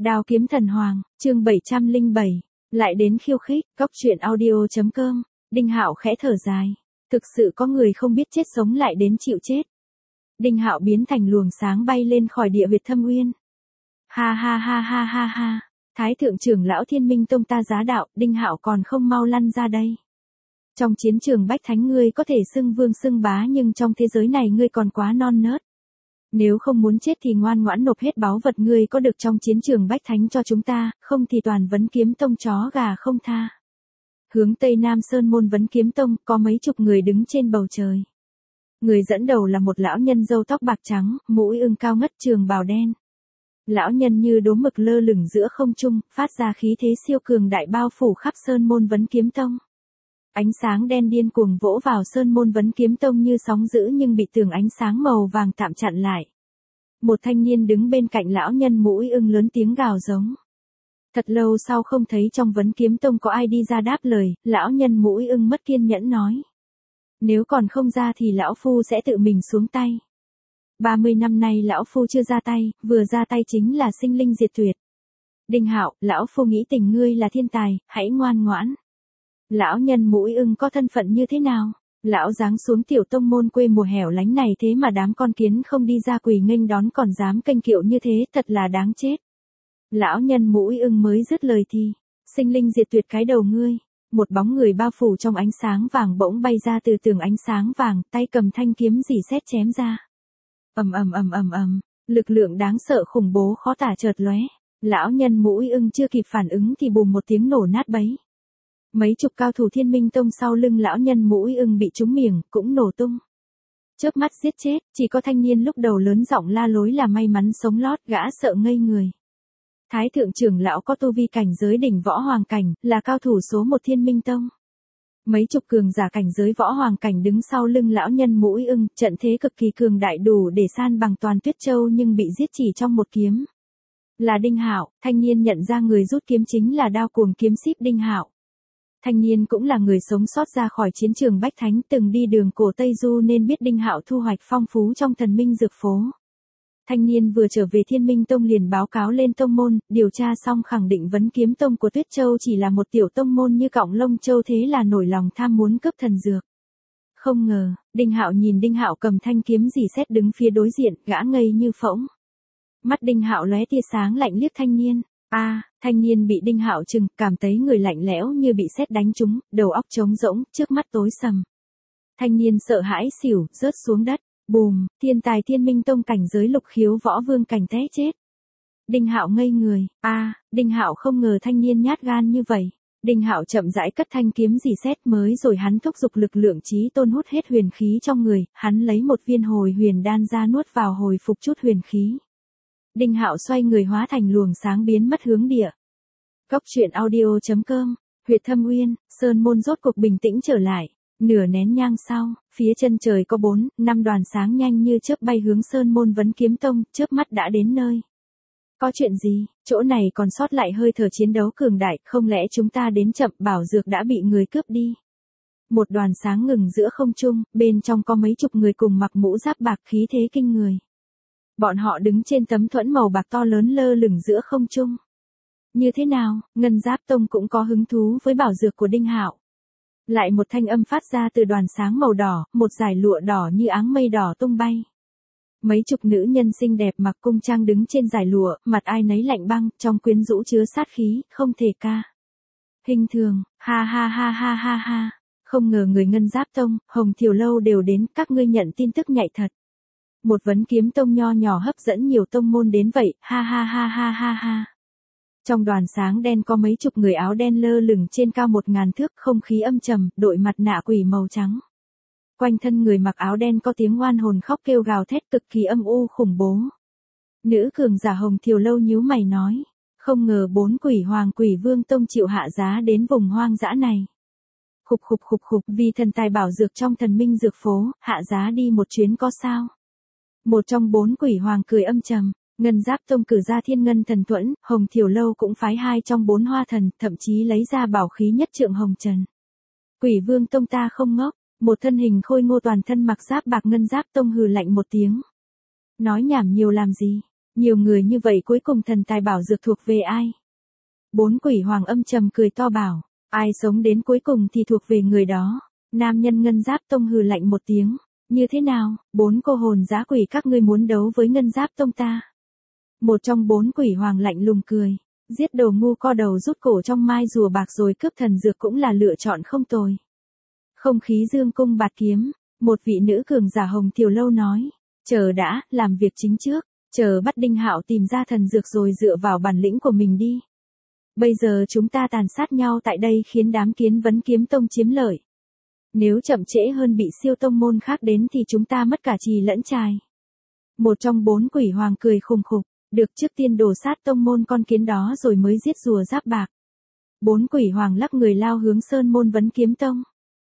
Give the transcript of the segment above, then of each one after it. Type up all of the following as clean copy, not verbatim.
Đao kiếm thần hoàng, chương 707. Lại đến khiêu khích, cóc truyện audio.com. Đinh Hạo khẽ thở dài. Thực sự có người không biết chết sống lại đến chịu chết. Đinh Hạo biến thành luồng sáng bay lên khỏi địa huyệt Thâm Uyên. Ha ha ha ha ha ha. Thái thượng trưởng lão Thiên Minh Tông ta giá đạo, Đinh Hạo còn không mau lăn ra đây. Trong chiến trường Bách Thánh ngươi có thể xưng vương xưng bá, nhưng trong thế giới này ngươi còn quá non nớt. Nếu không muốn chết thì ngoan ngoãn nộp hết báu vật ngươi có được trong chiến trường Bách Thánh cho chúng ta, không thì toàn Vấn Kiếm Tông chó gà không tha. Hướng Tây Nam Sơn môn Vấn Kiếm Tông có mấy chục người đứng trên bầu trời. Người dẫn đầu là một lão nhân râu tóc bạc trắng, mũi ưng cao ngất, trường bào đen. Lão nhân như đố mực lơ lửng giữa không trung, phát ra khí thế siêu cường đại bao phủ khắp Sơn môn Vấn Kiếm Tông. Ánh sáng đen điên cuồng vỗ vào Sơn môn Vấn Kiếm Tông như sóng dữ, nhưng bị tường ánh sáng màu vàng tạm chặn lại. Một thanh niên đứng bên cạnh lão nhân mũi ưng lớn tiếng gào giống. Thật lâu sau không thấy trong Vấn Kiếm Tông có ai đi ra đáp lời, lão nhân mũi ưng mất kiên nhẫn nói. Nếu còn không ra thì lão phu sẽ tự mình xuống tay. 30 năm nay lão phu chưa ra tay, vừa ra tay chính là sinh linh diệt tuyệt. Đinh Hạo, lão phu nghĩ tình ngươi là thiên tài, hãy ngoan ngoãn. Lão nhân mũi ưng có thân phận như thế nào? Lão giáng xuống tiểu tông môn quê mùa hẻo lánh này thế mà đám con kiến không đi ra quỳ nghênh đón còn dám kênh kiệu như thế, thật là đáng chết. Lão nhân mũi ưng mới dứt lời thì, sinh linh diệt tuyệt cái đầu ngươi. Một bóng người bao phủ trong ánh sáng vàng bỗng bay ra từ tường ánh sáng vàng, tay cầm thanh kiếm rỉ sét chém ra. Ầm ầm ầm ầm ầm, lực lượng đáng sợ khủng bố khó tả chợt lóe. Lão nhân mũi ưng chưa kịp phản ứng thì bùm một tiếng nổ nát bấy. Mấy chục cao thủ Thiên Minh Tông sau lưng lão nhân mũi ưng bị trúng miệng, cũng nổ tung. Chớp mắt giết chết, chỉ có thanh niên lúc đầu lớn giọng la lối là may mắn sống lót, gã sợ ngây người. Thái thượng trưởng lão có tu vi cảnh giới đỉnh võ hoàng cảnh, là cao thủ số 1 Thiên Minh Tông. Mấy chục cường giả cảnh giới võ hoàng cảnh đứng sau lưng lão nhân mũi ưng, trận thế cực kỳ cường đại đủ để san bằng toàn Tuyết Châu, nhưng bị giết chỉ trong một kiếm. Là Đinh Hạo, thanh niên nhận ra người rút kiếm chính là đao cuồng kiếm síp Đinh Hạo. Thanh niên cũng là người sống sót ra khỏi chiến trường Bách Thánh, từng đi đường cổ Tây Du nên biết Đinh Hạo thu hoạch phong phú trong thần minh dược phố. Thanh niên vừa trở về Thiên Minh Tông liền báo cáo lên tông môn, điều tra xong khẳng định Vấn Kiếm Tông của Tuyết Châu chỉ là một tiểu tông môn như cọng lông châu, thế là nổi lòng tham muốn cướp thần dược. Không ngờ, Đinh Hạo nhìn Đinh Hạo cầm thanh kiếm rỉ sét đứng phía đối diện, gã ngây như phỗng. Mắt Đinh Hạo lóe tia sáng lạnh liếc thanh niên. Thanh niên bị Đinh Hạo chừng, cảm thấy người lạnh lẽo như bị sét đánh trúng, đầu óc trống rỗng, trước mắt tối sầm. Thanh niên sợ hãi xỉu, rớt xuống đất. Bùm, thiên tài Thiên Minh Tông cảnh giới lục khiếu võ vương cảnh té chết. Đinh Hạo ngây người. Đinh Hạo không ngờ thanh niên nhát gan như vậy. Đinh Hạo chậm rãi cất thanh kiếm rỉ sét, mới rồi hắn thúc giục lực lượng chí tôn hút hết huyền khí trong người, hắn lấy một viên hồi huyền đan ra nuốt vào hồi phục chút huyền khí. Đinh Hạo xoay người hóa thành luồng sáng biến mất hướng địa. Cóc truyện audio.com. Huyệt Thâm Uyên, Sơn môn rốt cuộc bình tĩnh trở lại. Nửa nén nhang sau, phía chân trời có 4-5 đoàn sáng nhanh như chớp bay hướng Sơn môn Vấn Kiếm Tông, chớp mắt đã đến nơi. Có chuyện gì? Chỗ này còn sót lại hơi thở chiến đấu cường đại, không lẽ chúng ta đến chậm, bảo dược đã bị người cướp đi? Một đoàn sáng ngừng giữa không trung, bên trong có mấy chục người cùng mặc mũ giáp bạc, khí thế kinh người. Bọn họ đứng trên tấm thuẫn màu bạc to lớn lơ lửng giữa không trung. Như thế nào? Ngân Giáp Tông cũng có hứng thú với bảo dược của Đinh Hạo. Lại một thanh âm phát ra từ đoàn sáng màu đỏ, một dải lụa đỏ như áng mây đỏ tung bay. Mấy chục nữ nhân xinh đẹp mặc cung trang đứng trên dải lụa, mặt ai nấy lạnh băng, trong quyến rũ chứa sát khí, không thể ca. Hình thường, ha ha ha ha ha ha. Không ngờ người Ngân Giáp Tông, Hồng Thiều Lâu đều đến, các ngươi nhận tin tức nhạy thật. Một Vấn Kiếm Tông nho nhỏ hấp dẫn nhiều tông môn đến vậy, ha ha ha ha ha ha. Trong đoàn sáng đen có mấy chục người áo đen lơ lửng trên cao 1000 thước, không khí âm trầm, đội mặt nạ quỷ màu trắng. Quanh thân người mặc áo đen có tiếng oan hồn khóc kêu gào thét cực kỳ âm u khủng bố. Nữ cường giả Hồng Thiều Lâu nhíu mày nói, không ngờ 4 quỷ hoàng quỷ vương tông chịu hạ giá đến vùng hoang dã này. Khục, vì thần tài bảo dược trong thần minh dược phố, hạ giá đi một chuyến có sao? Một trong 4 quỷ hoàng cười âm trầm. Ngân Giáp Tông cử ra Thiên Ngân Thần Thuẫn, Hồng Thiều Lâu cũng phái 2 trong 4 hoa thần, thậm chí lấy ra bảo khí nhất trượng hồng trần. Quỷ Vương Tông ta không ngốc, một thân hình khôi ngô toàn thân mặc giáp bạc Ngân Giáp Tông hừ lạnh một tiếng. Nói nhảm nhiều làm gì? Nhiều người như vậy cuối cùng thần tài bảo dược thuộc về ai? Bốn quỷ hoàng âm trầm cười to bảo, ai sống đến cuối cùng thì thuộc về người đó. Nam nhân Ngân Giáp Tông hừ lạnh một tiếng, như thế nào, bốn cô hồn dã quỷ các ngươi muốn đấu với Ngân Giáp Tông ta? Một trong bốn quỷ hoàng lạnh lùng cười, giết đồ ngu co đầu rút cổ trong mai rùa bạc rồi cướp thần dược cũng là lựa chọn không tồi. Không khí dương cung bạt kiếm, một vị nữ cường giả Hồng Thiều Lâu nói, chờ đã, làm việc chính trước, chờ bắt Đinh Hạo tìm ra thần dược rồi dựa vào bản lĩnh của mình đi. Bây giờ chúng ta tàn sát nhau tại đây khiến đám Kiến Vấn Kiếm Tông chiếm lợi. Nếu chậm trễ hơn bị siêu tông môn khác đến thì chúng ta mất cả trì lẫn trài. Một trong bốn quỷ hoàng cười khùng khục, được trước tiên đổ sát tông môn con kiến đó rồi mới giết rùa giáp bạc. Bốn quỷ hoàng lắc người lao hướng Sơn Môn Vấn Kiếm Tông.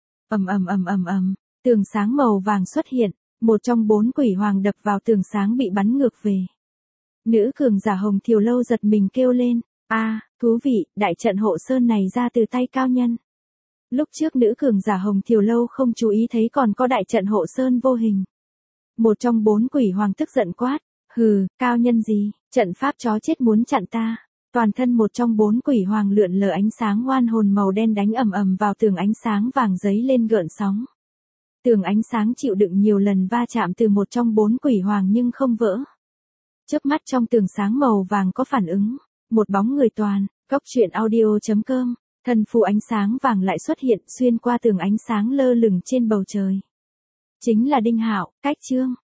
Tường sáng màu vàng xuất hiện, một trong bốn quỷ hoàng đập vào tường sáng bị bắn ngược về. Nữ cường giả Hồng Thiều Lâu giật mình kêu lên, thú vị, đại trận hộ sơn này ra từ tay cao nhân. Lúc trước nữ cường giả Hồng Thiều Lâu không chú ý thấy còn có đại trận hộ sơn vô hình. Một trong bốn quỷ hoàng tức giận quát, hừ, cao nhân gì, trận pháp chó chết muốn chặn ta. Toàn thân một trong bốn quỷ hoàng lượn lờ ánh sáng oan hồn màu đen đánh ầm ầm vào tường ánh sáng vàng giấy lên gợn sóng. Tường ánh sáng chịu đựng nhiều lần va chạm từ một trong bốn quỷ hoàng nhưng không vỡ. Chớp mắt trong tường sáng màu vàng có phản ứng, một bóng người toàn, goctruyện.audio.com, thần phù ánh sáng vàng lại xuất hiện xuyên qua tường ánh sáng lơ lửng trên bầu trời. Chính là Đinh Hạo, cách chương.